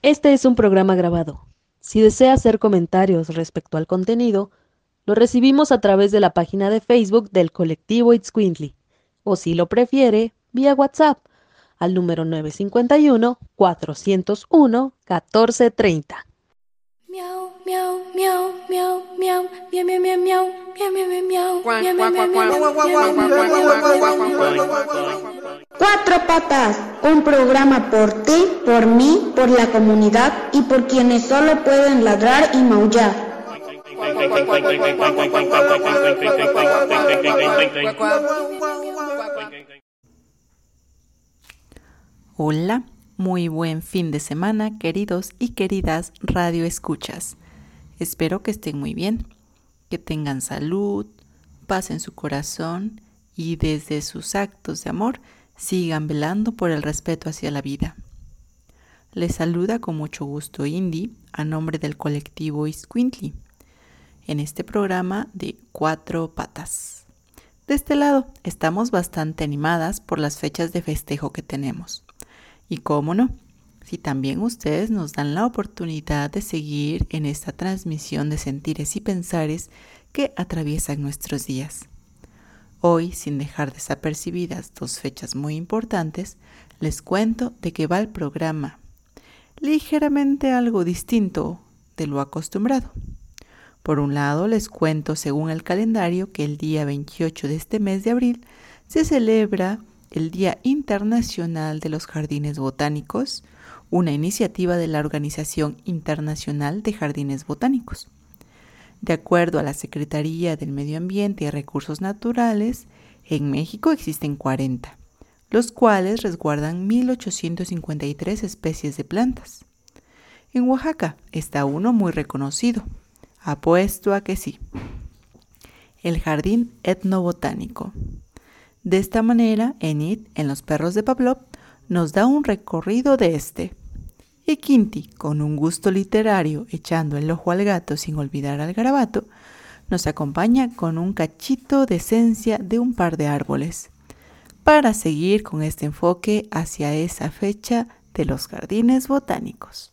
Este es un programa grabado. Si desea hacer comentarios respecto al contenido, lo recibimos a través de la página de Facebook del colectivo Itzcuintli, o si lo prefiere, vía WhatsApp, al número 951-401-1430. Miau, miau, miau, miau, miau, miau, miau, miau, miau, miau, miau, miau, Cuatro Patas, un programa por ti, por mí, por la comunidad y por quienes solo pueden ladrar y maullar. Hola, muy buen fin de semana, queridos y queridas radioescuchas. Espero que estén muy bien, que tengan salud, paz en su corazón y desde sus actos de amor sigan velando por el respeto hacia la vida. Les saluda con mucho gusto Indy a nombre del colectivo Itzcuintli en este programa de Cuatro Patas. De este lado estamos bastante animadas por las fechas de festejo que tenemos. Y cómo no, si también ustedes nos dan la oportunidad de seguir en esta transmisión de sentires y pensares que atraviesan nuestros días. Hoy, sin dejar desapercibidas dos fechas muy importantes, les cuento de qué va el programa. Ligeramente algo distinto de lo acostumbrado. Por un lado, les cuento según el calendario que el día 28 de este mes de abril se celebra el Día Internacional de los Jardines Botánicos, una iniciativa de la Organización Internacional de Jardines Botánicos. De acuerdo a la Secretaría del Medio Ambiente y Recursos Naturales, en México existen 40, los cuales resguardan 1,853 especies de plantas. En Oaxaca está uno muy reconocido, apuesto a que sí, el Jardín Etnobotánico. De esta manera, Enid, en Los Perros de Pavlov, nos da un recorrido de este. Y Quinti, con un gusto literario, echando el ojo al gato sin olvidar al garabato, nos acompaña con un cachito de esencia de un par de árboles, para seguir con este enfoque hacia esa fecha de los jardines botánicos.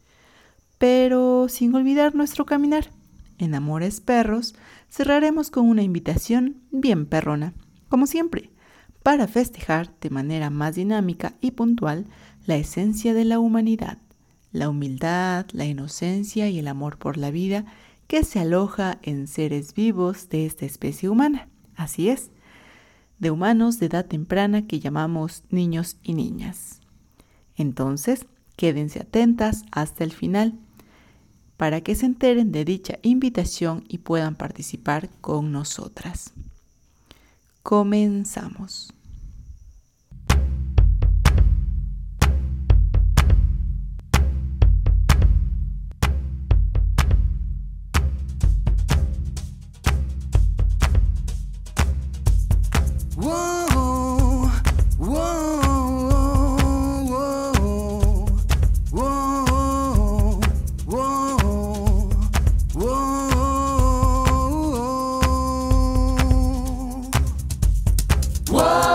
Pero sin olvidar nuestro caminar. En Amores Perros cerraremos con una invitación bien perrona, como siempre, para festejar de manera más dinámica y puntual la esencia de la humanidad, la humildad, la inocencia y el amor por la vida que se aloja en seres vivos de esta especie humana. Así es, de humanos de edad temprana que llamamos niños y niñas. Entonces, quédense atentas hasta el final para que se enteren de dicha invitación y puedan participar con nosotras. Comenzamos. Whoa.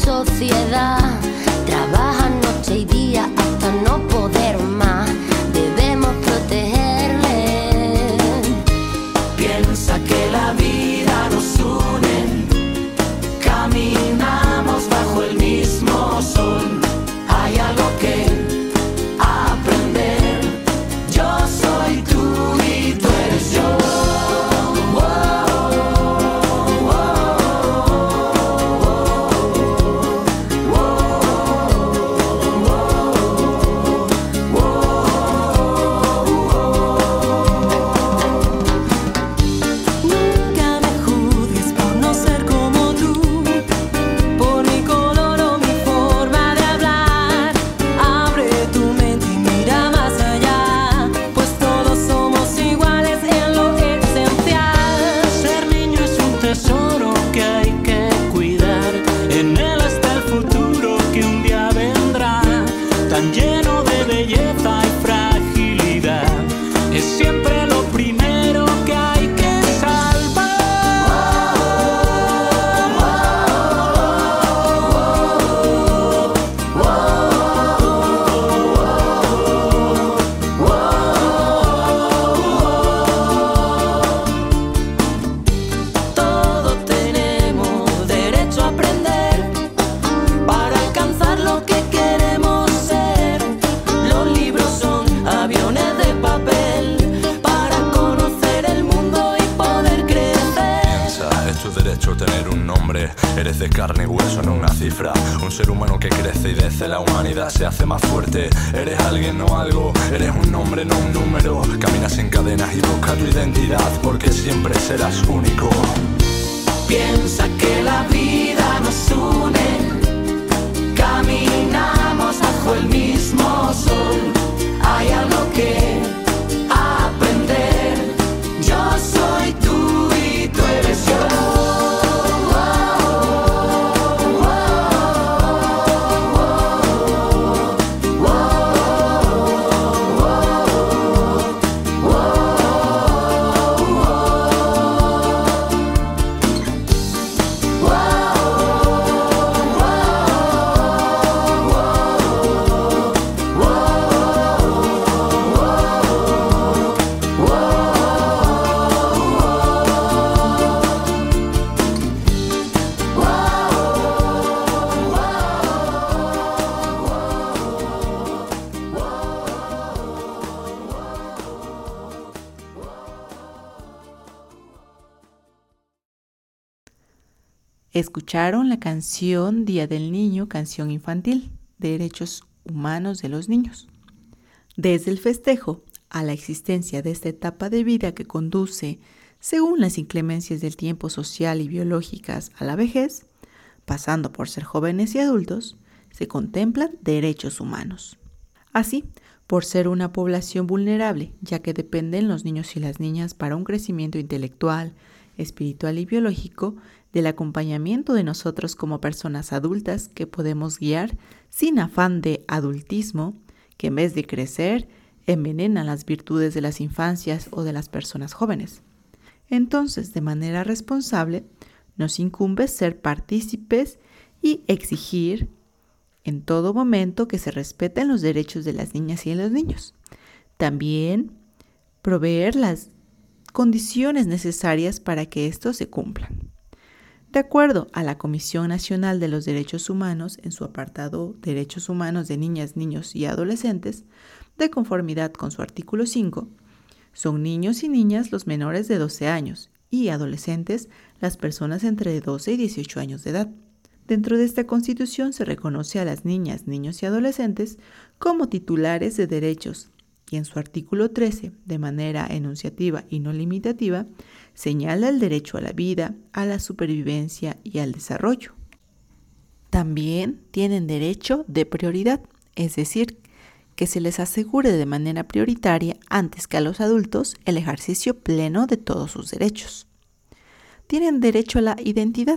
sociedad trabajan noche y día hasta no poder más. Debemos protegerle. Piensa que la vida nos une, caminamos bajo el mismo sol. Hay algo que aprender. Yo soy tú y tú eres yo. Eres de carne y hueso, no una cifra. Un ser humano que crece y desde la humanidad se hace más fuerte. Eres alguien, no algo. Eres un nombre, no un número. Caminas en cadenas y busca tu identidad, porque siempre serás único. Piensa que la vida nos une, caminamos bajo el mismo sol. Hay algo que aprender. Yo soy tú y tú eres yo. Escucharon la canción Día del Niño, canción infantil, Derechos Humanos de los Niños. Desde el festejo a la existencia de esta etapa de vida que conduce, según las inclemencias del tiempo social y biológicas, a la vejez, pasando por ser jóvenes y adultos, se contemplan derechos humanos. Así, por ser una población vulnerable, ya que dependen los niños y las niñas para un crecimiento intelectual, espiritual y biológico, del acompañamiento de nosotros como personas adultas que podemos guiar sin afán de adultismo, que en vez de crecer, envenena las virtudes de las infancias o de las personas jóvenes. Entonces, de manera responsable, nos incumbe ser partícipes y exigir en todo momento que se respeten los derechos de las niñas y de los niños. También proveer las condiciones necesarias para que estos se cumplan. De acuerdo a la Comisión Nacional de los Derechos Humanos, en su apartado Derechos Humanos de Niñas, Niños y Adolescentes, de conformidad con su artículo 5, son niños y niñas los menores de 12 años y adolescentes las personas entre 12 y 18 años de edad. Dentro de esta Constitución se reconoce a las niñas, niños y adolescentes como titulares de derechos y en su artículo 13, de manera enunciativa y no limitativa, señala el derecho a la vida, a la supervivencia y al desarrollo. También tienen derecho de prioridad, es decir, que se les asegure de manera prioritaria antes que a los adultos el ejercicio pleno de todos sus derechos. Tienen derecho a la identidad,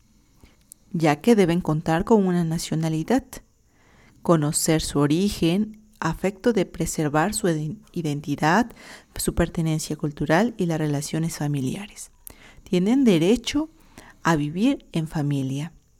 ya que deben contar con una nacionalidad, conocer su origen, afecto de preservar su identidad, su pertenencia cultural y las relaciones familiares. Tienen derecho a vivir en familia.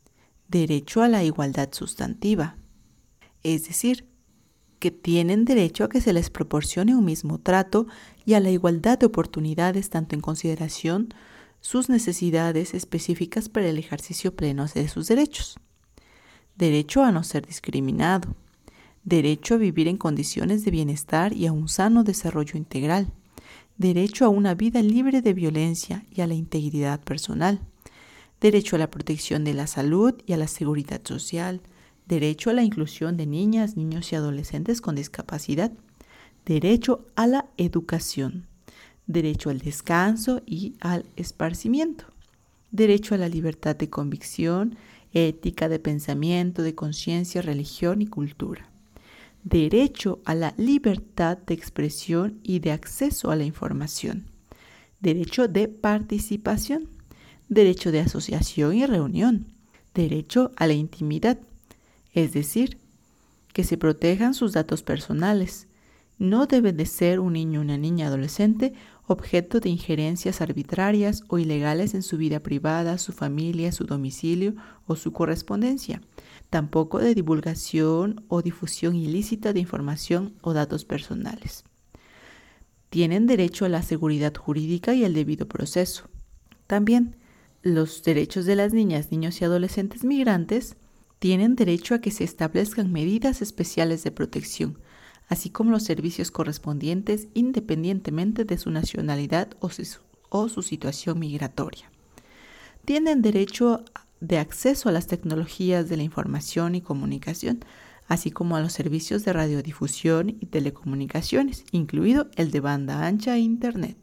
derecho a la igualdad sustantiva, es decir, que tienen derecho a que se les proporcione un mismo trato y a la igualdad de oportunidades, tanto en consideración sus necesidades específicas para el ejercicio pleno de sus derechos. Derecho a no ser discriminado. Derecho a vivir en condiciones de bienestar y a un sano desarrollo integral. Derecho a una vida libre de violencia y a la integridad personal. Derecho a la protección de la salud y a la seguridad social. Derecho a la inclusión de niñas, niños y adolescentes con discapacidad. Derecho a la educación. Derecho al descanso y al esparcimiento. Derecho a la libertad de convicción, ética, de pensamiento, de conciencia, religión y cultura. Derecho a la libertad de expresión y de acceso a la información. Derecho de participación. Derecho de asociación y reunión. Derecho a la intimidad. Es decir, que se protejan sus datos personales. No debe de ser un niño o una niña adolescente objeto de injerencias arbitrarias o ilegales en su vida privada, su familia, su domicilio o su correspondencia. Tampoco de divulgación o difusión ilícita de información o datos personales. Tienen derecho a la seguridad jurídica y al debido proceso. También, los derechos de las niñas, niños y adolescentes migrantes tienen derecho a que se establezcan medidas especiales de protección, así como los servicios correspondientes independientemente de su nacionalidad o su situación migratoria. Tienen derecho de acceso a las tecnologías de la información y comunicación, así como a los servicios de radiodifusión y telecomunicaciones, incluido el de banda ancha e Internet.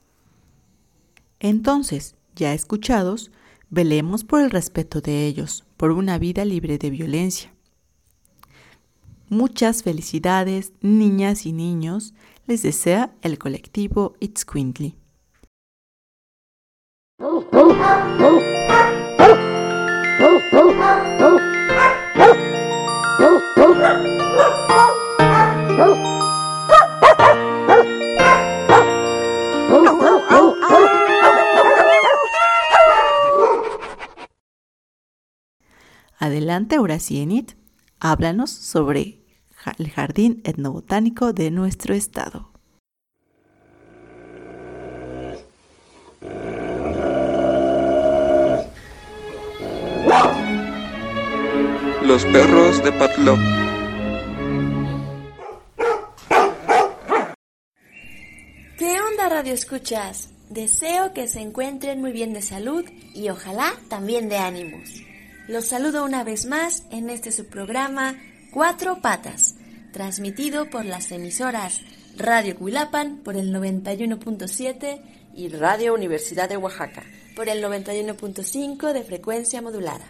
Entonces, ya escuchados, velemos por el respeto de ellos, por una vida libre de violencia. Muchas felicidades, niñas y niños, les desea el colectivo Itzcuintli. Adelante, ahora sí, Enid, háblanos sobre el Jardín Etnobotánico de nuestro estado. Los perros de Patló. ¿Qué onda, Radio Escuchas? Deseo que se encuentren muy bien de salud y ojalá también de ánimos. Los saludo una vez más en este su programa Cuatro Patas, transmitido por las emisoras Radio Cuilapan por el 91.7 y Radio Universidad de Oaxaca por el 91.5 de frecuencia modulada.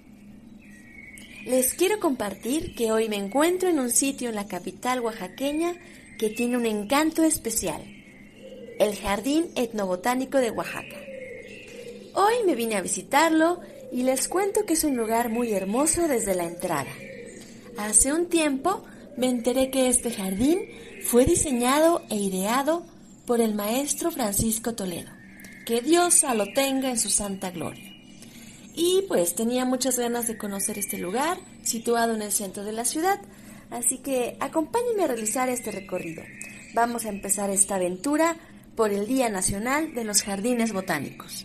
Les quiero compartir que hoy me encuentro en un sitio en la capital oaxaqueña que tiene un encanto especial, el Jardín Etnobotánico de Oaxaca. Hoy me vine a visitarlo y les cuento que es un lugar muy hermoso desde la entrada. Hace un tiempo me enteré que este jardín fue diseñado e ideado por el maestro Francisco Toledo, que Dios lo tenga en su santa gloria. Y pues tenía muchas ganas de conocer este lugar, situado en el centro de la ciudad, así que acompáñenme a realizar este recorrido. Vamos a empezar esta aventura por el Día Nacional de los Jardines Botánicos.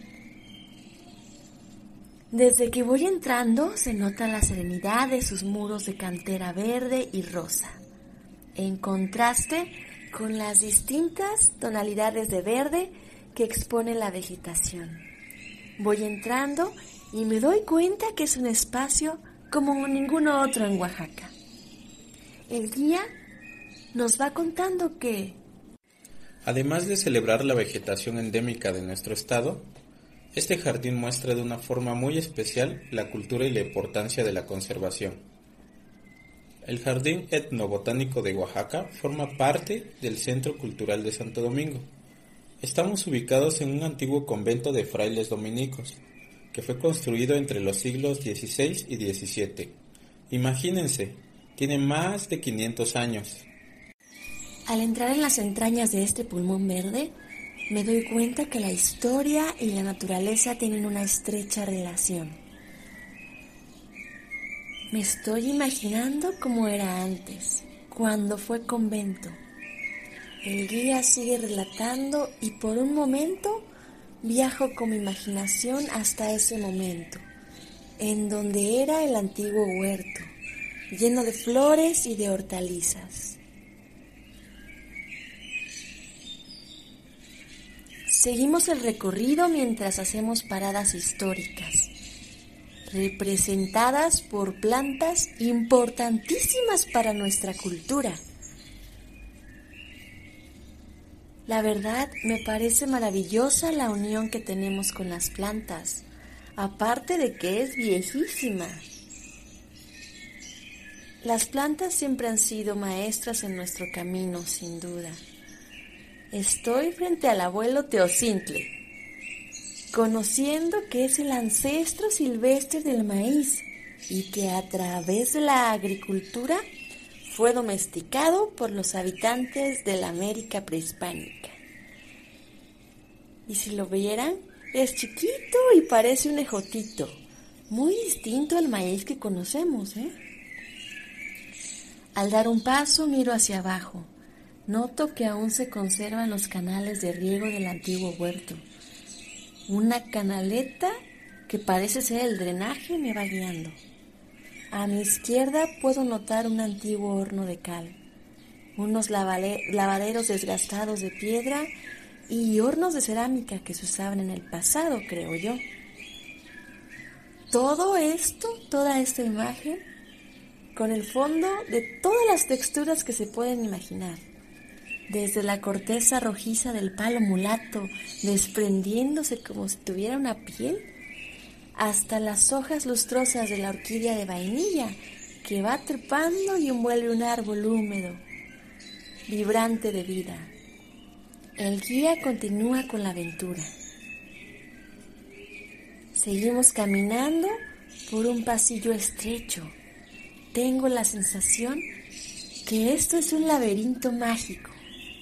Desde que voy entrando se nota la serenidad de sus muros de cantera verde y rosa, en contraste con las distintas tonalidades de verde que expone la vegetación. Voy entrando y me doy cuenta que es un espacio como ninguno otro en Oaxaca. El guía nos va contando que, además de celebrar la vegetación endémica de nuestro estado, este jardín muestra de una forma muy especial la cultura y la importancia de la conservación. El Jardín Etnobotánico de Oaxaca forma parte del Centro Cultural de Santo Domingo. Estamos ubicados en un antiguo convento de frailes dominicos, que fue construido entre los siglos XVI y XVII. Imagínense, tiene más de 500 años. Al entrar en las entrañas de este pulmón verde, me doy cuenta que la historia y la naturaleza tienen una estrecha relación. Me estoy imaginando cómo era antes, cuando fue convento. El guía sigue relatando y por un momento viajo con mi imaginación hasta ese momento, en donde era el antiguo huerto, lleno de flores y de hortalizas. Seguimos el recorrido mientras hacemos paradas históricas, representadas por plantas importantísimas para nuestra cultura. La verdad, me parece maravillosa la unión que tenemos con las plantas, aparte de que es viejísima. Las plantas siempre han sido maestras en nuestro camino, sin duda. Estoy frente al abuelo Teocintle, conociendo que es el ancestro silvestre del maíz y que a través de la agricultura fue domesticado por los habitantes de la América prehispánica. Y si lo vieran, es chiquito y parece un ejotito, muy distinto al maíz que conocemos, Al dar un paso miro hacia abajo. Noto que aún se conservan los canales de riego del antiguo huerto. Una canaleta que parece ser el drenaje me va guiando. A mi izquierda puedo notar un antiguo horno de cal, unos lavaderos desgastados de piedra y hornos de cerámica que se usaban en el pasado, creo yo. Todo esto, toda esta imagen, con el fondo de todas las texturas que se pueden imaginar. Desde la corteza rojiza del palo mulato, desprendiéndose como si tuviera una piel, hasta las hojas lustrosas de la orquídea de vainilla, que va trepando y envuelve un árbol húmedo, vibrante de vida. El guía continúa con la aventura. Seguimos caminando por un pasillo estrecho. Tengo la sensación que esto es un laberinto mágico.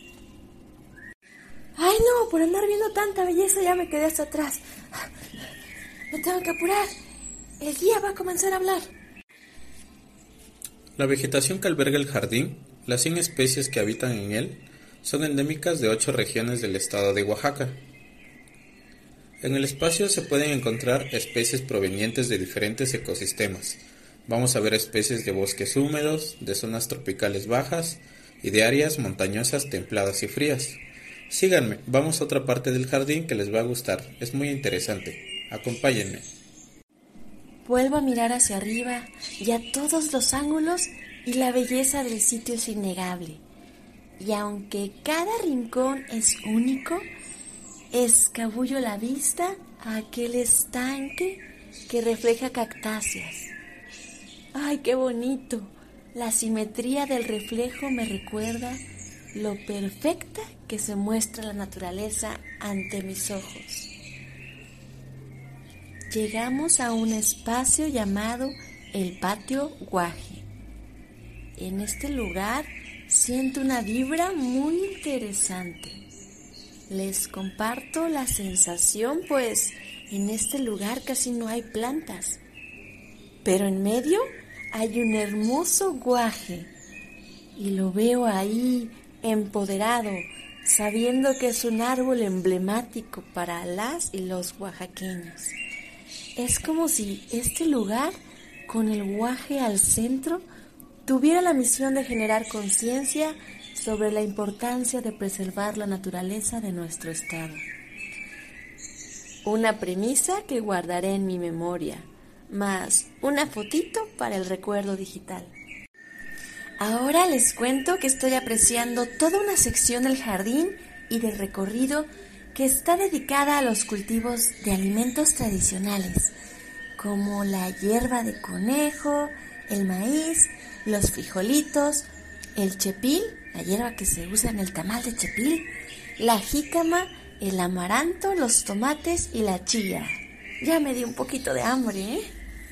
¡Ay no! Por andar viendo tanta belleza ya me quedé hasta atrás. Me tengo que apurar. El guía va a comenzar a hablar. La vegetación que alberga el jardín, las 100 especies que habitan en él, son endémicas de 8 regiones del estado de Oaxaca. En el espacio se pueden encontrar especies provenientes de diferentes ecosistemas. Vamos a ver especies de bosques húmedos, de zonas tropicales bajas y de áreas montañosas templadas y frías. Síganme, vamos a otra parte del jardín que les va a gustar, es muy interesante. Acompáñenme. Vuelvo a mirar hacia arriba y a todos los ángulos y la belleza del sitio es innegable. Y aunque cada rincón es único, escabullo la vista a aquel estanque que refleja cactáceas. ¡Ay, qué bonito! La simetría del reflejo me recuerda lo perfecta que se muestra la naturaleza ante mis ojos. Llegamos a un espacio llamado el Patio Guaje. En este lugar siento una vibra muy interesante. Les comparto la sensación, pues en este lugar casi no hay plantas, pero en medio hay un hermoso guaje y lo veo ahí empoderado, sabiendo que es un árbol emblemático para las y los oaxaqueños. Es como si este lugar, con el guaje al centro, tuviera la misión de generar conciencia sobre la importancia de preservar la naturaleza de nuestro estado. Una premisa que guardaré en mi memoria, más una fotito para el recuerdo digital. Ahora les cuento que estoy apreciando toda una sección del jardín y del recorrido que está dedicada a los cultivos de alimentos tradicionales, como la hierba de conejo, el maíz, los frijolitos, el chepil, la hierba que se usa en el tamal de chepil, la jícama, el amaranto, los tomates y la chía. Ya me di un poquito de hambre, ¿eh?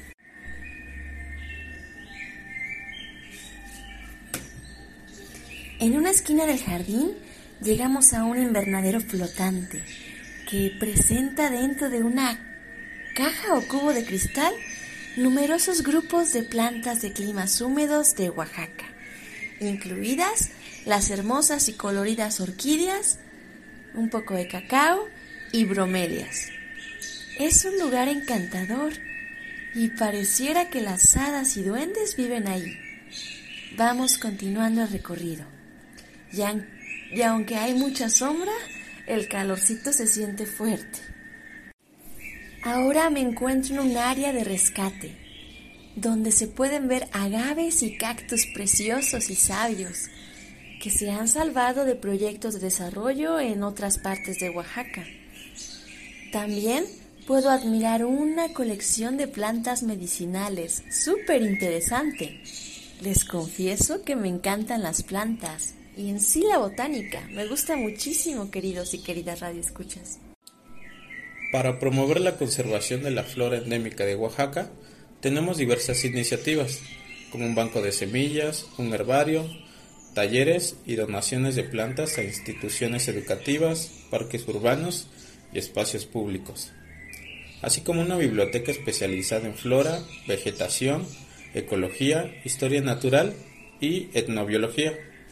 En una esquina del jardín llegamos a un invernadero flotante que presenta dentro de una caja o cubo de cristal numerosos grupos de plantas de climas húmedos de Oaxaca, incluidas las hermosas y coloridas orquídeas, un poco de cacao y bromelias. Es un lugar encantador y pareciera que las hadas y duendes viven ahí. Vamos continuando el recorrido. Y aunque hay mucha sombra, el calorcito se siente fuerte. Ahora me encuentro en un área de rescate, donde se pueden ver agaves y cactus preciosos y sabios, que se han salvado de proyectos de desarrollo en otras partes de Oaxaca. También puedo admirar una colección de plantas medicinales súper interesante. Les confieso que me encantan las plantas y en sí la botánica. Me gusta muchísimo, queridos y queridas radioescuchas. Para promover la conservación de la flora endémica de Oaxaca, tenemos diversas iniciativas, como un banco de semillas, un herbario, talleres y donaciones de plantas a instituciones educativas, parques urbanos y espacios públicos, así como una biblioteca especializada en flora, vegetación, ecología, historia natural y etnobiología.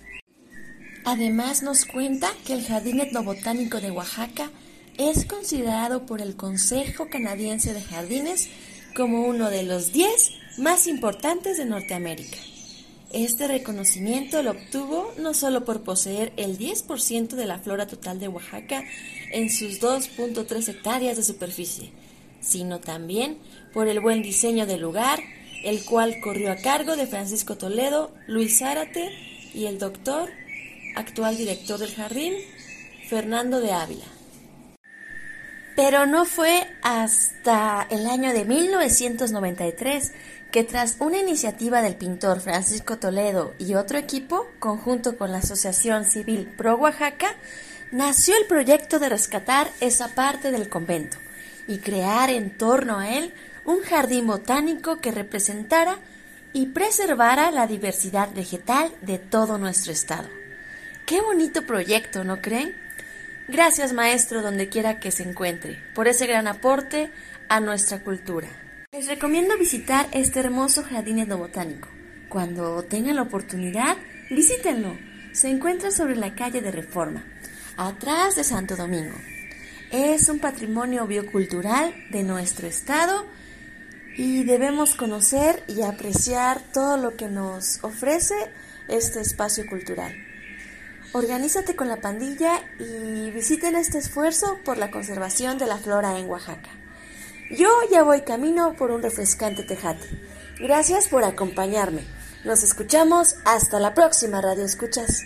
Además nos cuenta que el Jardín Etnobotánico de Oaxaca es considerado por el Consejo Canadiense de Jardines como uno de los 10 más importantes de Norteamérica. Este reconocimiento lo obtuvo no solo por poseer el 10% de la flora total de Oaxaca en sus 2.3 hectáreas de superficie, sino también por el buen diseño del lugar, el cual corrió a cargo de Francisco Toledo, Luis Zárate y el doctor, actual director del jardín, Fernando de Ávila. Pero no fue hasta el año de 1993 que tras una iniciativa del pintor Francisco Toledo y otro equipo, conjunto con la Asociación Civil Pro Oaxaca, nació el proyecto de rescatar esa parte del convento y crear en torno a él un jardín botánico que representara y preservara la diversidad vegetal de todo nuestro estado. ¡Qué bonito proyecto!, ¿no creen? Gracias, maestro, donde quiera que se encuentre, por ese gran aporte a nuestra cultura. Les recomiendo visitar este hermoso jardín etnobotánico. Cuando tengan la oportunidad, visítenlo. Se encuentra sobre la calle de Reforma, atrás de Santo Domingo. Es un patrimonio biocultural de nuestro estado y debemos conocer y apreciar todo lo que nos ofrece este espacio cultural. Organízate con la pandilla y visiten este esfuerzo por la conservación de la flora en Oaxaca. Yo ya voy camino por un refrescante tejate. Gracias por acompañarme. Nos escuchamos hasta la próxima, Radio Escuchas.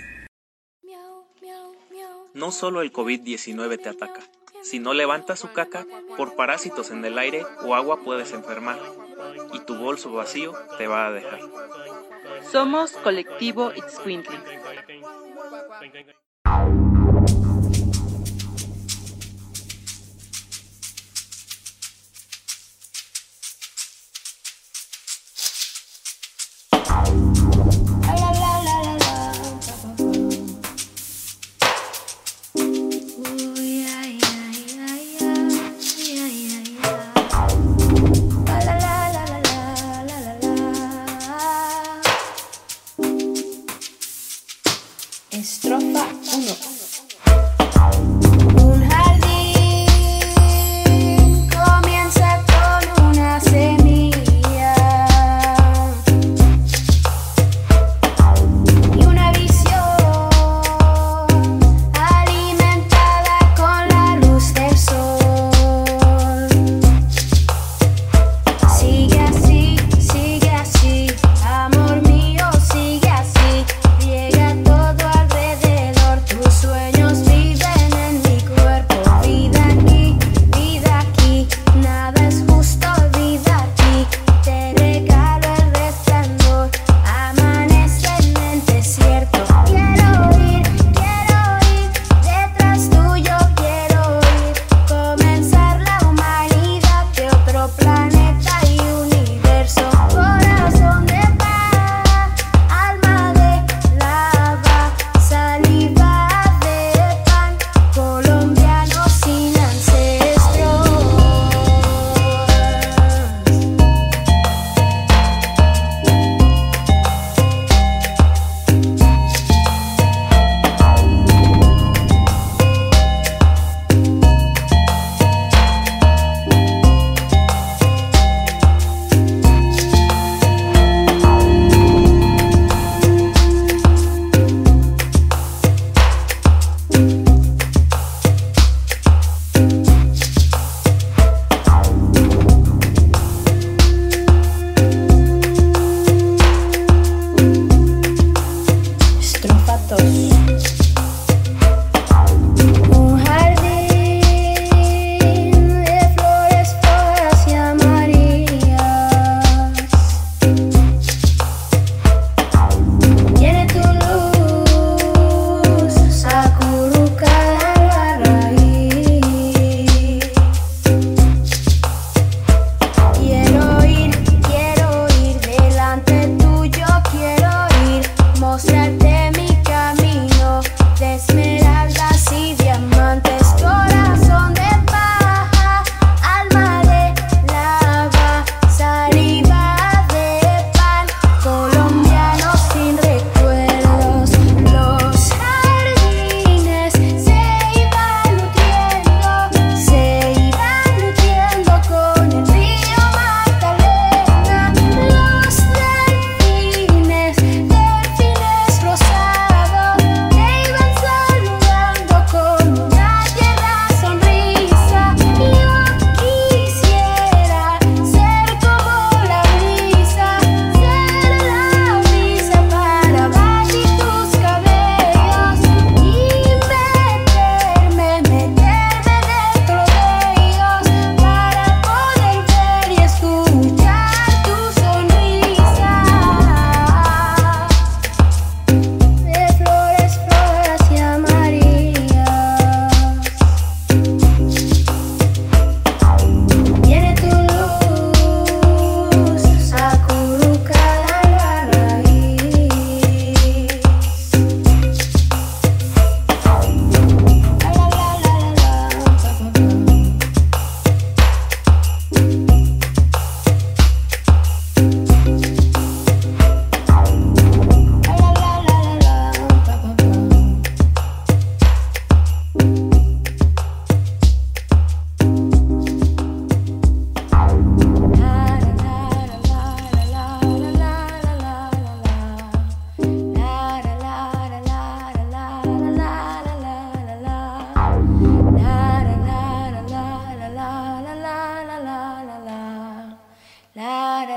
No solo el COVID-19 te ataca. Si no levantas su caca, por parásitos en el aire o agua puedes enfermar. Y tu bolso vacío te va a dejar. Somos Colectivo Itzcuintli. Estrofa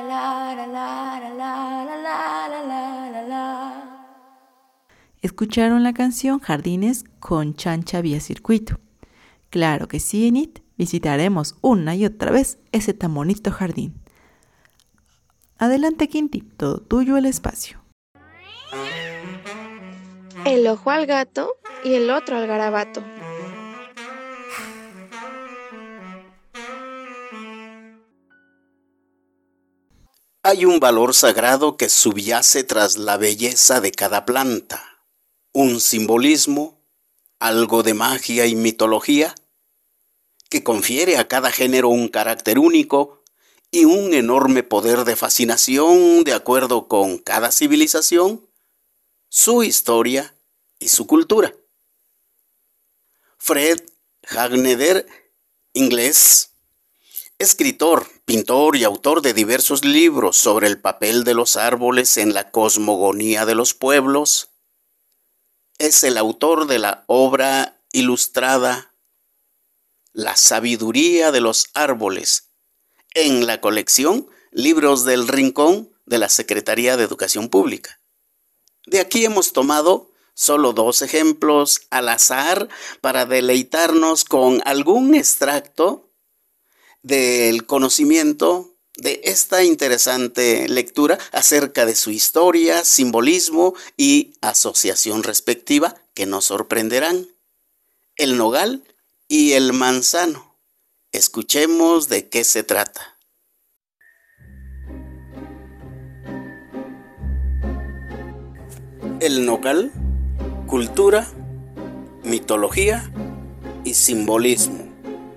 ¿Escucharon la canción Jardines con Chancha Vía Circuito? Claro que sí, Enid. Visitaremos una y otra vez ese tan bonito jardín. Adelante, Quinti, todo tuyo el espacio. El ojo al gato y el otro al garabato. Hay un valor sagrado que subyace tras la belleza de cada planta, un simbolismo, algo de magia y mitología, que confiere a cada género un carácter único y un enorme poder de fascinación de acuerdo con cada civilización, su historia y su cultura. Fred Hagneder, inglés, escritor, pintor y autor de diversos libros sobre el papel de los árboles en la cosmogonía de los pueblos, es el autor de la obra ilustrada La sabiduría de los árboles, en la colección Libros del Rincón de la Secretaría de Educación Pública. De aquí hemos tomado solo 2 ejemplos al azar para deleitarnos con algún extracto del conocimiento de esta interesante lectura acerca de su historia, simbolismo y asociación respectiva que nos sorprenderán. El nogal y el manzano. Escuchemos de qué se trata. El nogal, cultura, mitología y simbolismo.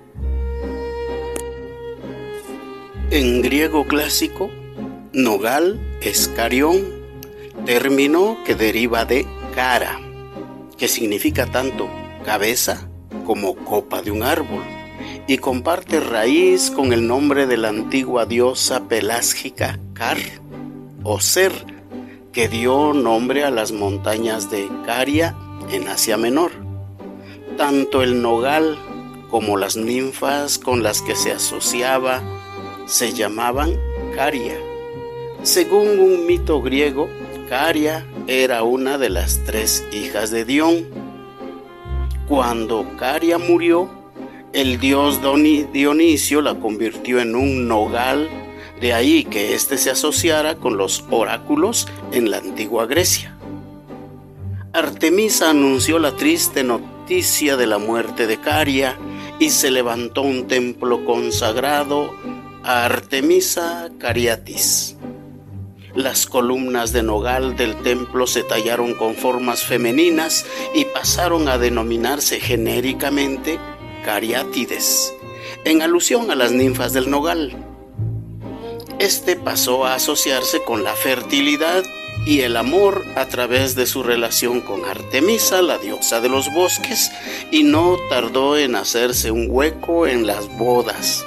En griego clásico, nogal es carión, término que deriva de cara, que significa tanto cabeza como copa de un árbol, y comparte raíz con el nombre de la antigua diosa pelásgica Car o Ser, que dio nombre a las montañas de Caria en Asia Menor. Tanto el nogal como las ninfas con las que se asociaba se llamaban Caria. Según un mito griego, Caria era una de las 3 hijas de Dión. Cuando Caria murió, el dios Dionisio la convirtió en un nogal, de ahí que éste se asociara con los oráculos en la antigua Grecia. Artemisa anunció la triste noticia de la muerte de Caria y se levantó un templo consagrado a Artemisa Cariatis. Las columnas de nogal del templo se tallaron con formas femeninas y pasaron a denominarse genéricamente Cariátides, en alusión a las ninfas del nogal. Este pasó a asociarse con la fertilidad y el amor a través de su relación con Artemisa, la diosa de los bosques, y no tardó en hacerse un hueco en las bodas.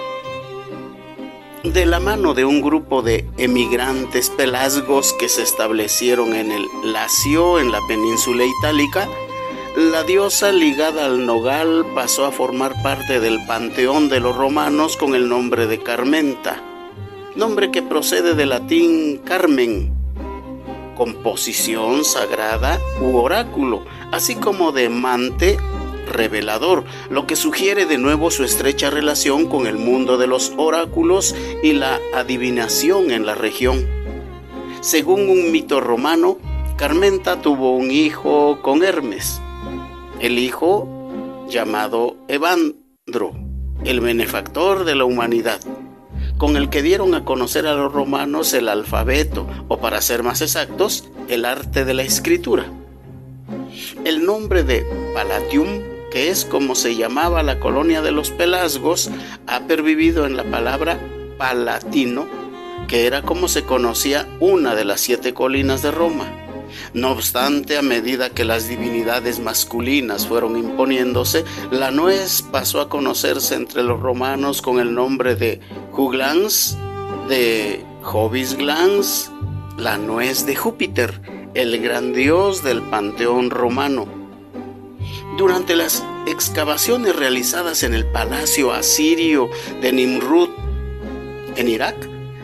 De la mano de un grupo de emigrantes pelasgos que se establecieron en el Lacio, en la península itálica, la diosa ligada al nogal pasó a formar parte del panteón de los romanos con el nombre de Carmenta, nombre que procede del latín carmen, composición sagrada u oráculo, así como de mante, revelador, lo que sugiere de nuevo su estrecha relación con el mundo de los oráculos y la adivinación en la región. Según un mito romano, Carmenta tuvo un hijo con Hermes. El hijo, llamado Evandro, el benefactor de la humanidad, con el que dieron a conocer a los romanos el alfabeto, o para ser más exactos, el arte de la escritura. El nombre de Palatium, que es como se llamaba la colonia de los pelasgos, ha pervivido en la palabra palatino, que era como se conocía una de las 7 colinas de Roma. No obstante, a medida que las divinidades masculinas fueron imponiéndose, la nuez pasó a conocerse entre los romanos con el nombre de Juglans, de Jovisglans, la nuez de Júpiter, el gran dios del panteón romano. Durante las excavaciones realizadas en el palacio asirio de Nimrud, en Irak,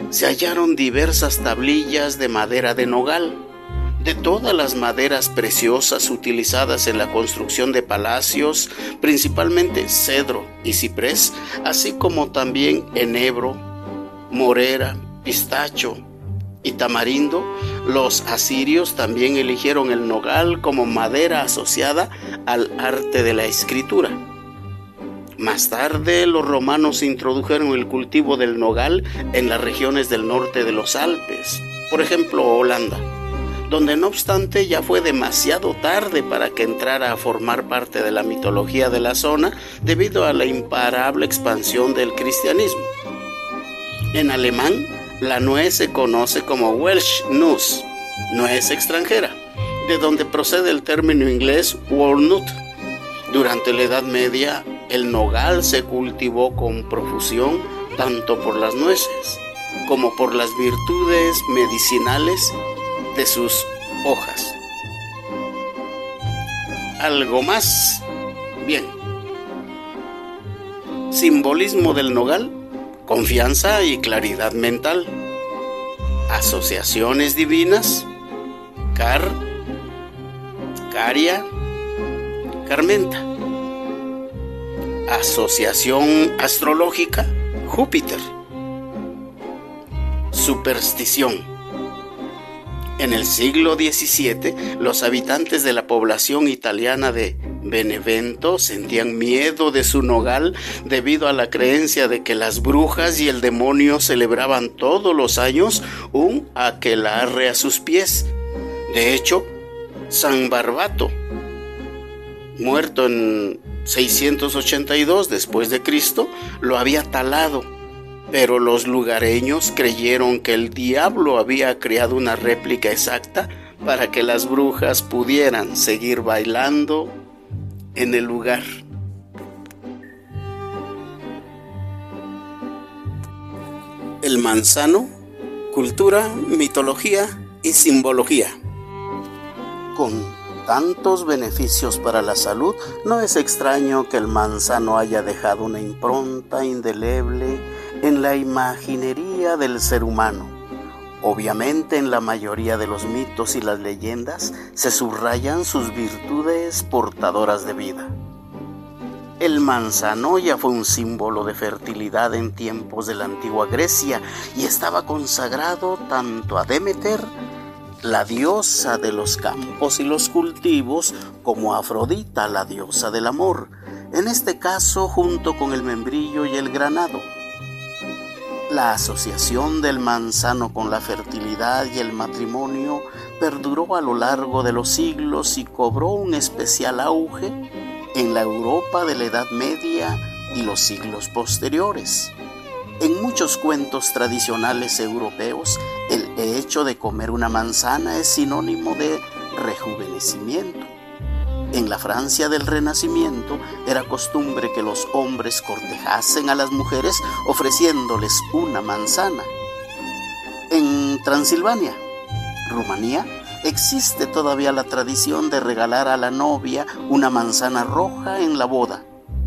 se hallaron diversas tablillas de madera de nogal. De todas las maderas preciosas utilizadas en la construcción de palacios, principalmente cedro y ciprés, así como también enebro, morera, pistacho y tamarindo, los asirios también eligieron el nogal como madera asociada al arte de la escritura. Más tarde, los romanos introdujeron el cultivo del nogal en las regiones del norte de los Alpes, por ejemplo, Holanda, donde no obstante ya fue demasiado tarde para que entrara a formar parte de la mitología de la zona debido a la imparable expansión del cristianismo. En alemán, la nuez se conoce como Welsh Nuss, nuez extranjera, de donde procede el término inglés walnut. Durante la Edad Media, el nogal se cultivó con profusión tanto por las nueces como por las virtudes medicinales de sus hojas. ¿Algo más? Bien. Simbolismo del nogal: confianza y claridad mental. Asociaciones divinas: Caria, Carmenta. Asociación astrológica: Júpiter. Superstición. En el siglo XVII, los habitantes de la población italiana de Benevento sentían miedo de su nogal debido a la creencia de que las brujas y el demonio celebraban todos los años un aquelarre a sus pies. De hecho, San Barbato, muerto en 682 después de Cristo, lo había talado. Pero los lugareños creyeron que el diablo había creado una réplica exacta para que las brujas pudieran seguir bailando en el lugar. El manzano: cultura, mitología y simbología. Con tantos beneficios para la salud, no es extraño que el manzano haya dejado una impronta indeleble en la imaginería del ser humano. Obviamente, en la mayoría de los mitos y las leyendas se subrayan sus virtudes portadoras de vida. El manzano ya fue un símbolo de fertilidad en tiempos de la antigua Grecia y estaba consagrado tanto a Demeter, la diosa de los campos y los cultivos, como a Afrodita, la diosa del amor, en este caso junto con el membrillo y el granado. La asociación del manzano con la fertilidad y el matrimonio perduró a lo largo de los siglos y cobró un especial auge en la Europa de la Edad Media y los siglos posteriores. En muchos cuentos tradicionales europeos, el hecho de comer una manzana es sinónimo de rejuvenecimiento. En la Francia del Renacimiento era costumbre que los hombres cortejasen a las mujeres ofreciéndoles una manzana. En Transilvania, Rumanía, existe todavía la tradición de regalar a la novia una manzana roja en la boda.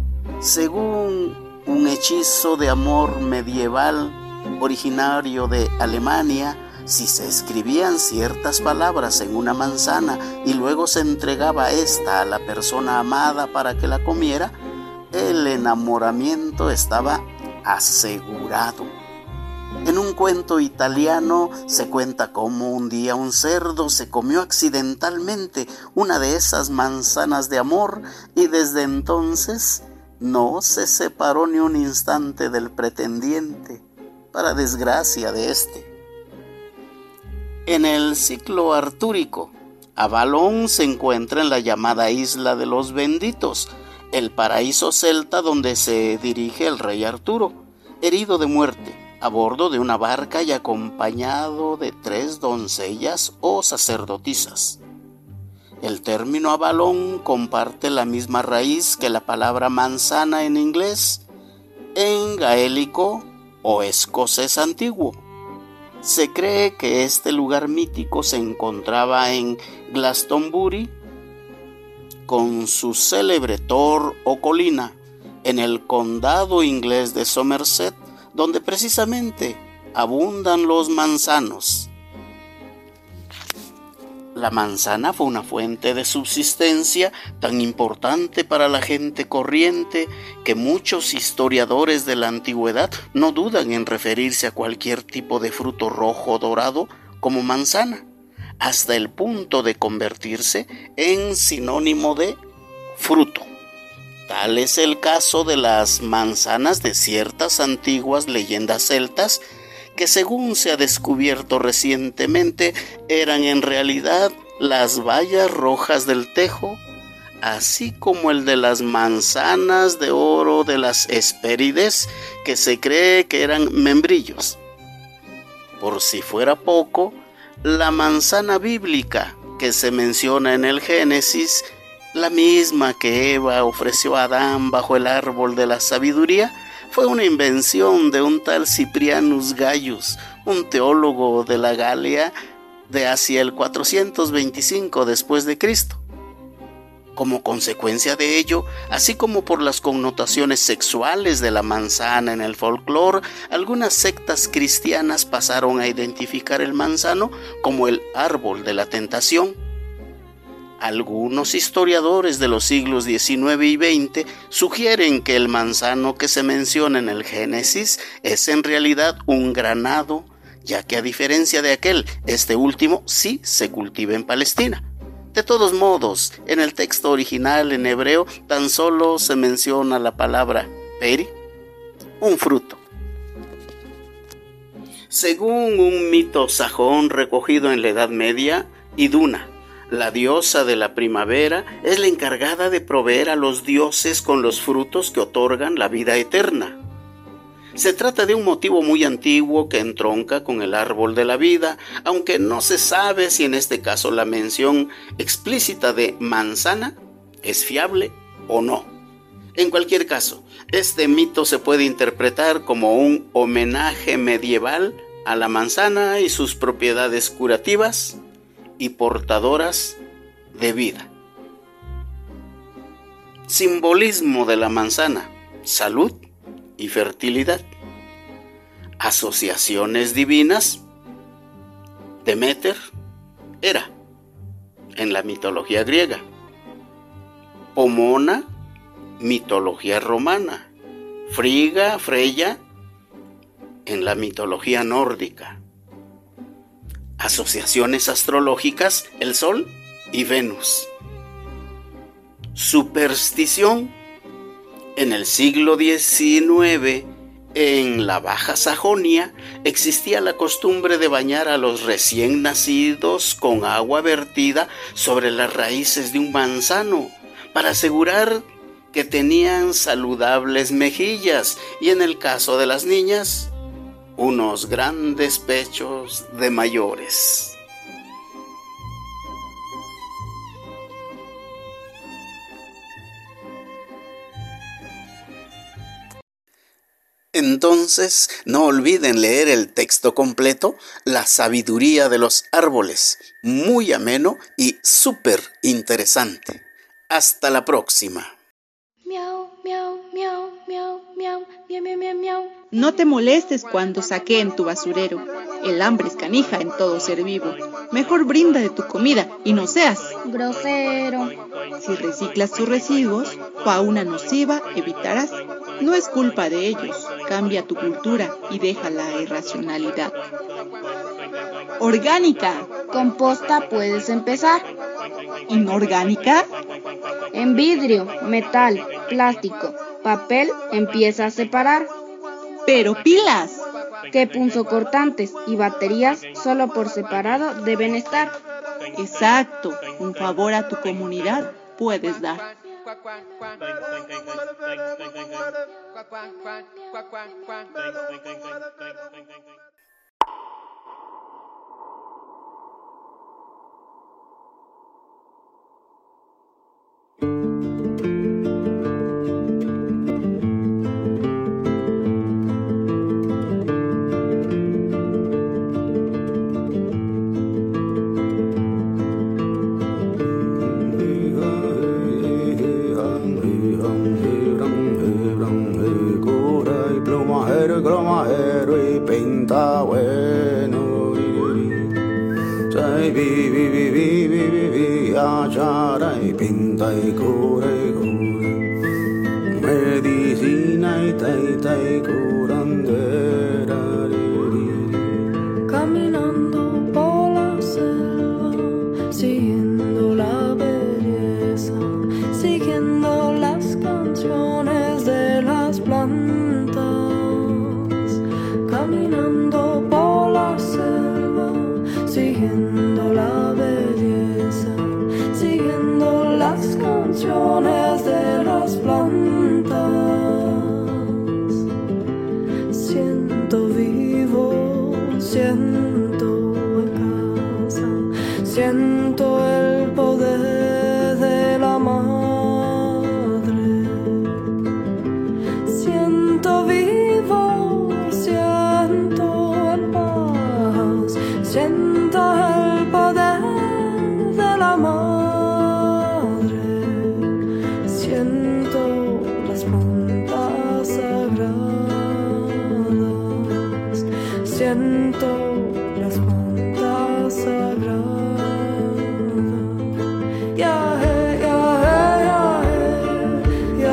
Según un hechizo de amor medieval originario de Alemania, si se escribían ciertas palabras en una manzana y luego se entregaba esta a la persona amada para que la comiera, el enamoramiento estaba asegurado. En un cuento italiano se cuenta cómo un día un cerdo se comió accidentalmente una de esas manzanas de amor y desde entonces no se separó ni un instante del pretendiente, para desgracia de este. En el ciclo artúrico, Avalón se encuentra en la llamada Isla de los Benditos, el paraíso celta donde se dirige el rey Arturo, herido de muerte, a bordo de una barca y acompañado de 3 doncellas o sacerdotisas. El término Avalón comparte la misma raíz que la palabra manzana en inglés, en gaélico o escocés antiguo. Se cree que este lugar mítico se encontraba en Glastonbury, con su célebre tor o colina, en el condado inglés de Somerset, donde precisamente abundan los manzanos. La manzana fue una fuente de subsistencia tan importante para la gente corriente que muchos historiadores de la antigüedad no dudan en referirse a cualquier tipo de fruto rojo o dorado como manzana, hasta el punto de convertirse en sinónimo de fruto. Tal es el caso de las manzanas de ciertas antiguas leyendas celtas que, según se ha descubierto recientemente, eran en realidad las bayas rojas del tejo, así como el de las manzanas de oro de las Hespérides, que se cree que eran membrillos. Por si fuera poco, la manzana bíblica que se menciona en el Génesis, la misma que Eva ofreció a Adán bajo el árbol de la sabiduría, fue una invención de un tal Ciprianus Gaius, un teólogo de la Galia de hacia el 425 después de Cristo. Como consecuencia de ello, así como por las connotaciones sexuales de la manzana en el folclore, algunas sectas cristianas pasaron a identificar el manzano como el árbol de la tentación. Algunos historiadores de los siglos XIX y XX sugieren que el manzano que se menciona en el Génesis es en realidad un granado, ya que a diferencia de aquel, este último sí se cultiva en Palestina. De todos modos, en el texto original en hebreo tan solo se menciona la palabra peri, un fruto. Según un mito sajón recogido en la Edad Media, Iduna, la diosa de la primavera, es la encargada de proveer a los dioses con los frutos que otorgan la vida eterna. Se trata de un motivo muy antiguo que entronca con el árbol de la vida, aunque no se sabe si en este caso la mención explícita de manzana es fiable o no. En cualquier caso, este mito se puede interpretar como un homenaje medieval a la manzana y sus propiedades curativas y portadoras de vida. Simbolismo de la manzana: salud y fertilidad. Asociaciones divinas: Deméter, Hera, en la mitología griega; Pomona, mitología romana; Friga, Freya, en la mitología nórdica. Asociaciones astrológicas: el Sol y Venus. Superstición: en el siglo XIX, en la Baja Sajonia, existía la costumbre de bañar a los recién nacidos con agua vertida sobre las raíces de un manzano para asegurar que tenían saludables mejillas y, en el caso de las niñas, unos grandes pechos de mayores. Entonces, no olviden leer el texto completo, La sabiduría de los árboles, muy ameno y súper interesante. Hasta la próxima. Miau, miau, miau, miau, miau, miau, miau, miau, miau. No te molestes cuando saqueen tu basurero. El hambre es canija en todo ser vivo. Mejor brinda de tu comida y no seas grosero. Si reciclas tus residuos, fauna nociva evitarás. No es culpa de ellos. Cambia tu cultura y deja la irracionalidad. Orgánica. Composta puedes empezar. Inorgánica. En vidrio, metal, plástico, papel empieza a separar. Pero pilas. Que punzocortantes y baterías solo por separado deben estar. Exacto. Un favor a tu comunidad puedes dar. y vi, vi, vi, vi, vi, vi, vi, achara y pinta y cure, cure. Medicina y taita y curandera. Caminando por la selva, siguiendo la belleza, siguiendo las canciones de las plantas. Caminando por la selva, siguiendo la belleza, siguiendo las canciones de las plantas. Siento vivo, siento en casa, siento el poder de la madre. Siento vivo, siento en paz, siento el poder de la madre. Siento las plantas sagradas, siento las plantas sagradas. Ya, ya, ya,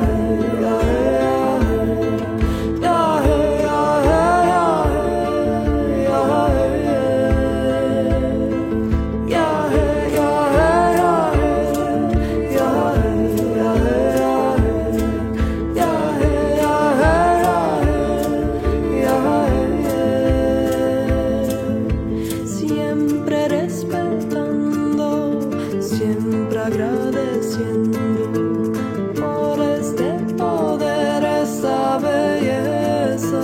siempre respetando, siempre agradeciendo por este poder, esta belleza.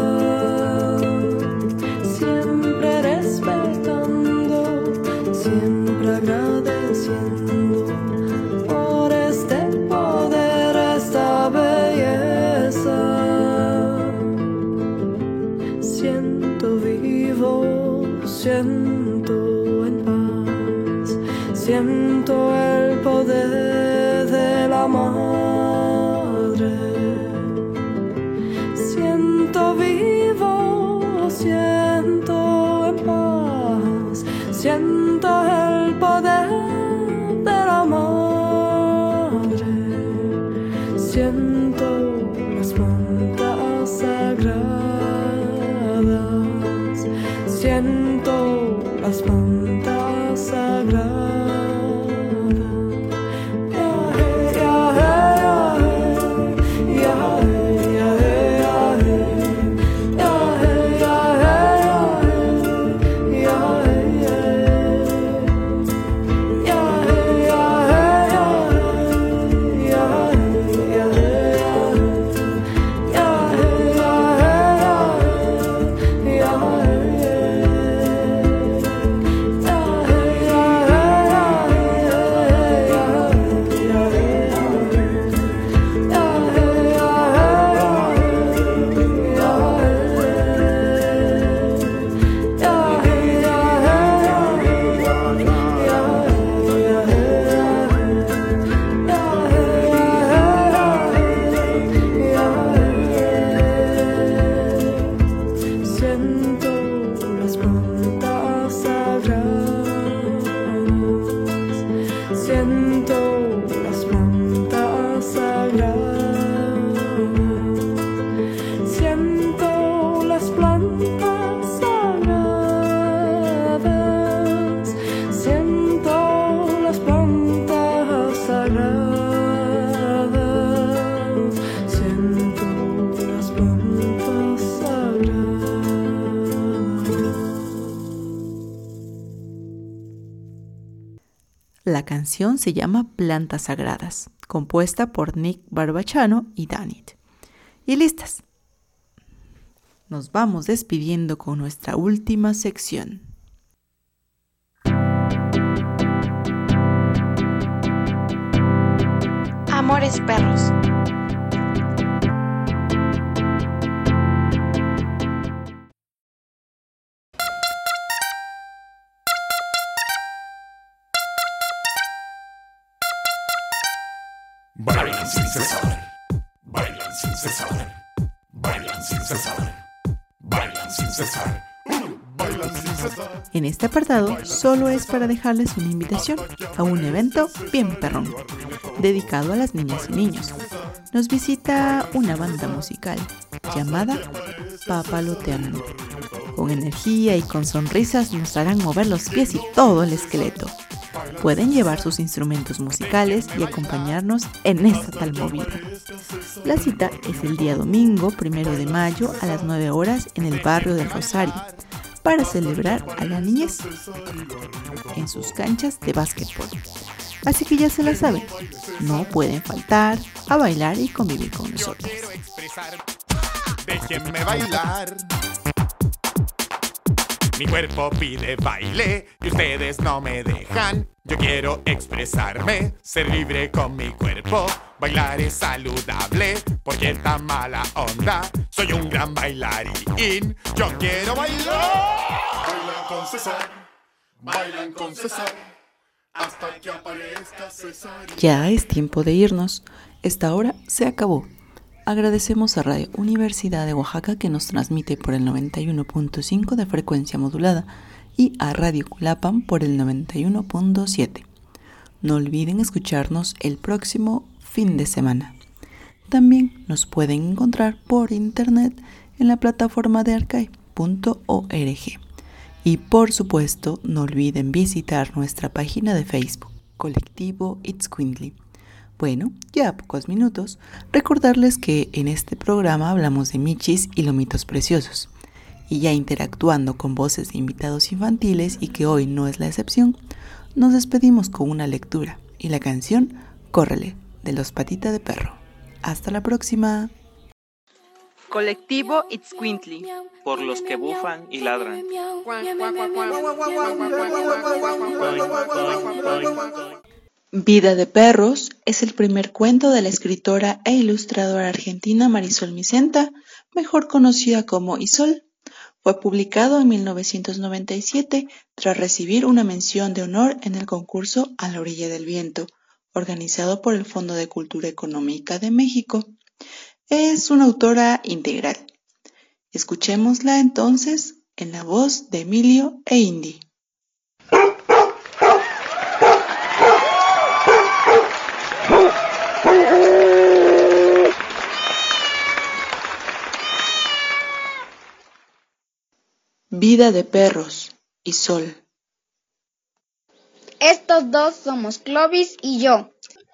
Siempre respetando, siempre agradeciendo por este poder, esta belleza. Siento vivo, siento en paz, siento el poder de la madre. Siento vivo, siento en paz, siento el poder de la madre. Siento las plantas sagradas, siento las plantas sagradas. La canción se llama Plantas Sagradas, compuesta por Nick Barbachano y Danit. Y listas. Nos vamos despidiendo con nuestra última sección. Amores perros. Bailan sin cesar, bailan sin cesar, bailan sin cesar, bailan sin cesar. En este apartado solo es para dejarles una invitación a un evento bien perrón, dedicado a las niñas y niños. Nos visita una banda musical llamada Papaloteando. Con energía y con sonrisas nos harán mover los pies y todo el esqueleto. Pueden llevar sus instrumentos musicales y acompañarnos en esta tal movida. La cita es el día domingo 1 de mayo a las 9 horas en el barrio del Rosario para celebrar a la niñez en sus canchas de básquetbol. Así que ya se la saben, no pueden faltar a bailar y convivir con nosotros. Déjenme bailar. Mi cuerpo pide baile y ustedes no me dejan. Yo quiero expresarme, ser libre con mi cuerpo. Bailar es saludable porque está mala onda. Soy un gran bailarín. Yo quiero bailar. Bailan con César, bailan con César, hasta que aparezca César. Ya es tiempo de irnos. Esta hora se acabó. Agradecemos a Radio Universidad de Oaxaca que nos transmite por el 91.5 de frecuencia modulada y a Radio Culapan por el 91.7. No olviden escucharnos el próximo fin de semana. También nos pueden encontrar por internet en la plataforma de archive.org. Y por supuesto, no olviden visitar nuestra página de Facebook, Colectivo Itzcuintli. Bueno, ya a pocos minutos, recordarles que en este programa hablamos de michis y lomitos preciosos. Y ya interactuando con voces de invitados infantiles, y que hoy no es la excepción, nos despedimos con una lectura y la canción Córrele, de Los Patitas de Perro. Hasta la próxima. Colectivo Itzcuintli. Por los que bufan y ladran. Vida de Perros es el primer cuento de la escritora e ilustradora argentina Marisol Micenta, mejor conocida como Isol. Fue publicado en 1997 tras recibir una mención de honor en el concurso A la orilla del viento, organizado por el Fondo de Cultura Económica de México. Es una autora integral. Escuchémosla entonces en la voz de Emilio e Indy. Vida de Perros, Isol. Estos dos somos Clovis y yo.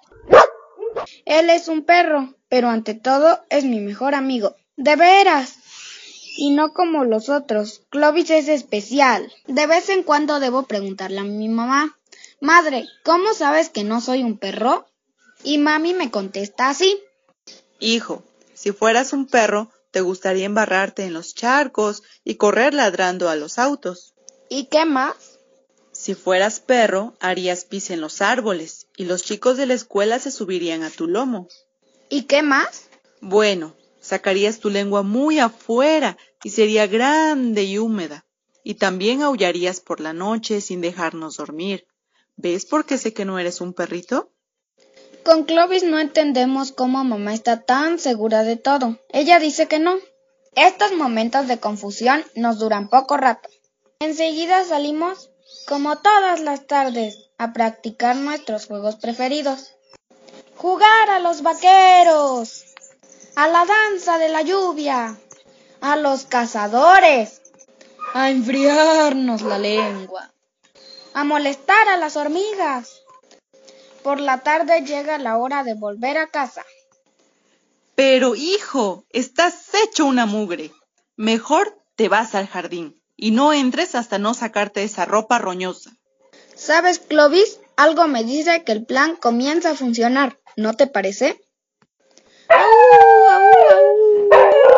Él es un perro, pero ante todo es mi mejor amigo. ¡De veras! Y no como los otros. Clovis es especial. De vez en cuando debo preguntarle a mi mamá: Madre, ¿cómo sabes que no soy un perro? Y mami me contesta así: Hijo, si fueras un perro, te gustaría embarrarte en los charcos y correr ladrando a los autos. ¿Y qué más? Si fueras perro, harías pis en los árboles y los chicos de la escuela se subirían a tu lomo. ¿Y qué más? Bueno, sacarías tu lengua muy afuera y sería grande y húmeda. Y también aullarías por la noche sin dejarnos dormir. ¿Ves por qué sé que no eres un perrito? Con Clovis no entendemos cómo mamá está tan segura de todo. Ella dice que no. Estos momentos de confusión nos duran poco rato. Enseguida salimos, como todas las tardes, a practicar nuestros juegos preferidos. Jugar a los vaqueros, a la danza de la lluvia, a los cazadores, a enfriarnos la lengua, a molestar a las hormigas. Por la tarde llega la hora de volver a casa. Pero, hijo, estás hecho una mugre. Mejor te vas al jardín y no entres hasta no sacarte esa ropa roñosa. ¿Sabes, Clovis? Algo me dice que el plan comienza a funcionar. ¿No te parece? ¡Au, au, au!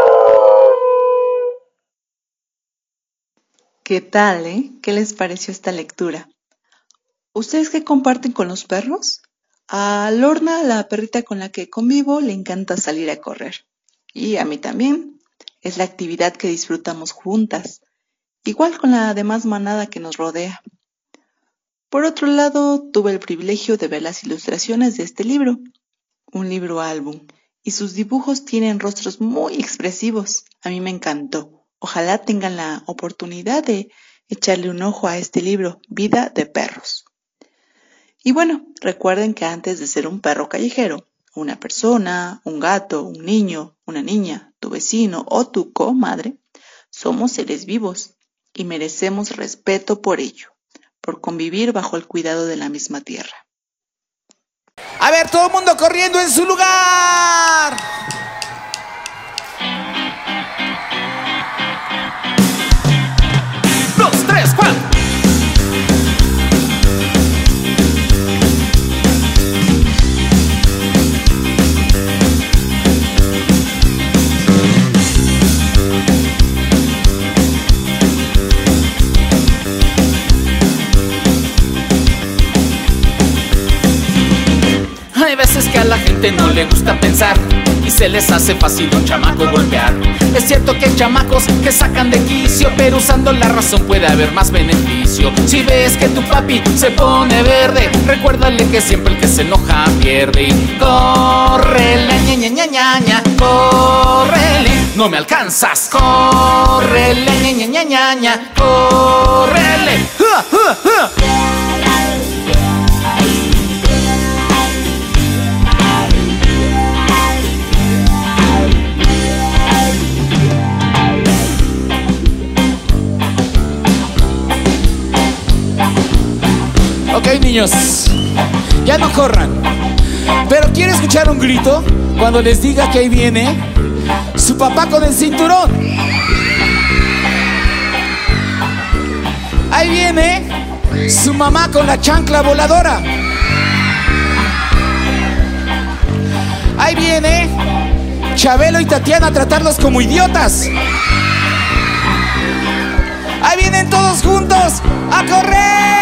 ¿Qué tal, ¿Qué les pareció esta lectura? ¿Ustedes qué comparten con los perros? A Lorna, la perrita con la que convivo, le encanta salir a correr. Y a mí también. Es la actividad que disfrutamos juntas, igual con la demás manada que nos rodea. Por otro lado, tuve el privilegio de ver las ilustraciones de este libro, un libro álbum, y sus dibujos tienen rostros muy expresivos. A mí me encantó. Ojalá tengan la oportunidad de echarle un ojo a este libro, Vida de Perros. Y bueno, recuerden que antes de ser un perro callejero, una persona, un gato, un niño, una niña, tu vecino o tu comadre, somos seres vivos y merecemos respeto por ello, por convivir bajo el cuidado de la misma tierra. A ver, todo el mundo corriendo en su lugar. Dos, tres, cuatro. Hay veces que a la gente no le gusta pensar y se les hace fácil a un chamaco golpear. Es cierto que hay chamacos que sacan de quicio, pero usando la razón puede haber más beneficio. Si ves que tu papi se pone verde, recuérdale que siempre el que se enoja pierde. Y córrele, ña, ña, ña, ña, ña, córrele, no me alcanzas. Córrele, ña, ña, ña, ña, ña, córrele. Ok, niños, ya no corran. Pero ¿quiere escuchar un grito cuando les diga que ahí viene su papá con el cinturón? Ahí viene su mamá con la chancla voladora. Ahí viene Chabelo y Tatiana a tratarlos como idiotas. Ahí vienen todos juntos a correr.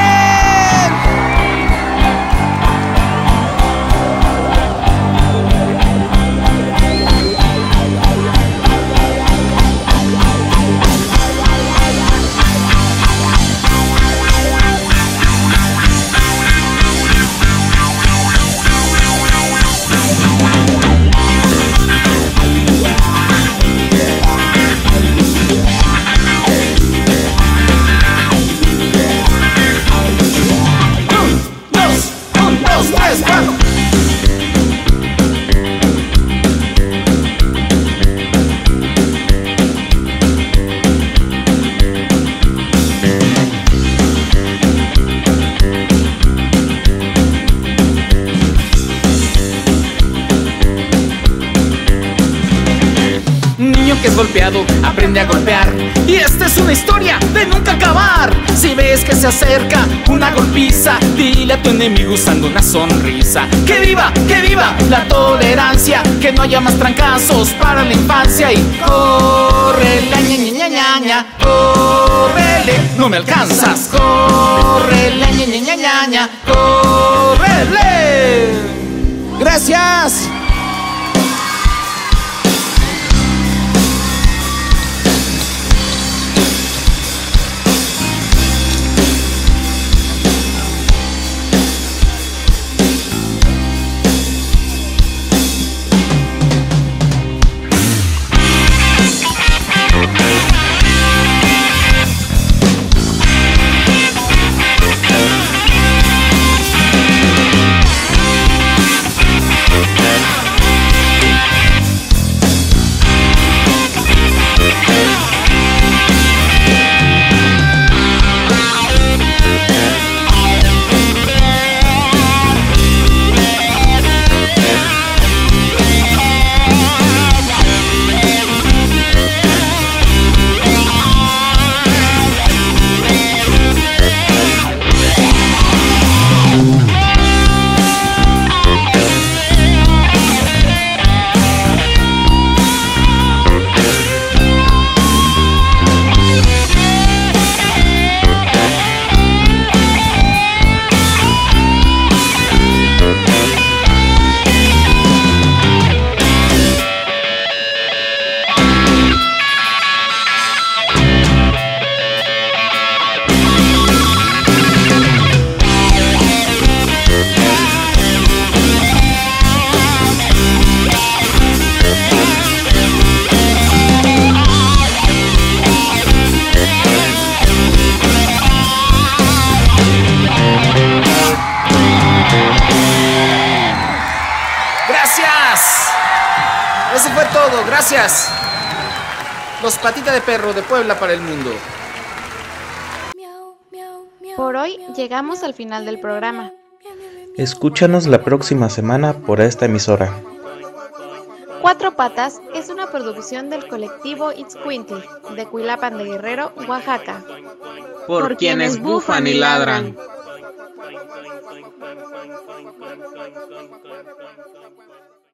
Que es golpeado, aprende a golpear. Y esta es una historia de nunca acabar. Si ves que se acerca una golpiza, dile a tu enemigo usando una sonrisa que viva la tolerancia, que no haya más trancazos para la infancia. Y córrele, ña, ña, ña, ña, ña, córrele, no me alcanzas. Córrele, ña, ña, ña, ña, ña, córrele. Gracias. fue todo, gracias. Los Patitas de Perro de Puebla para el mundo. Por hoy llegamos al final del programa. Escúchanos la próxima semana por esta emisora. Cuatro Patas es una producción del colectivo Itzcuintli, de Cuilapan de Guerrero, Oaxaca. Por quienes bufan y ladran.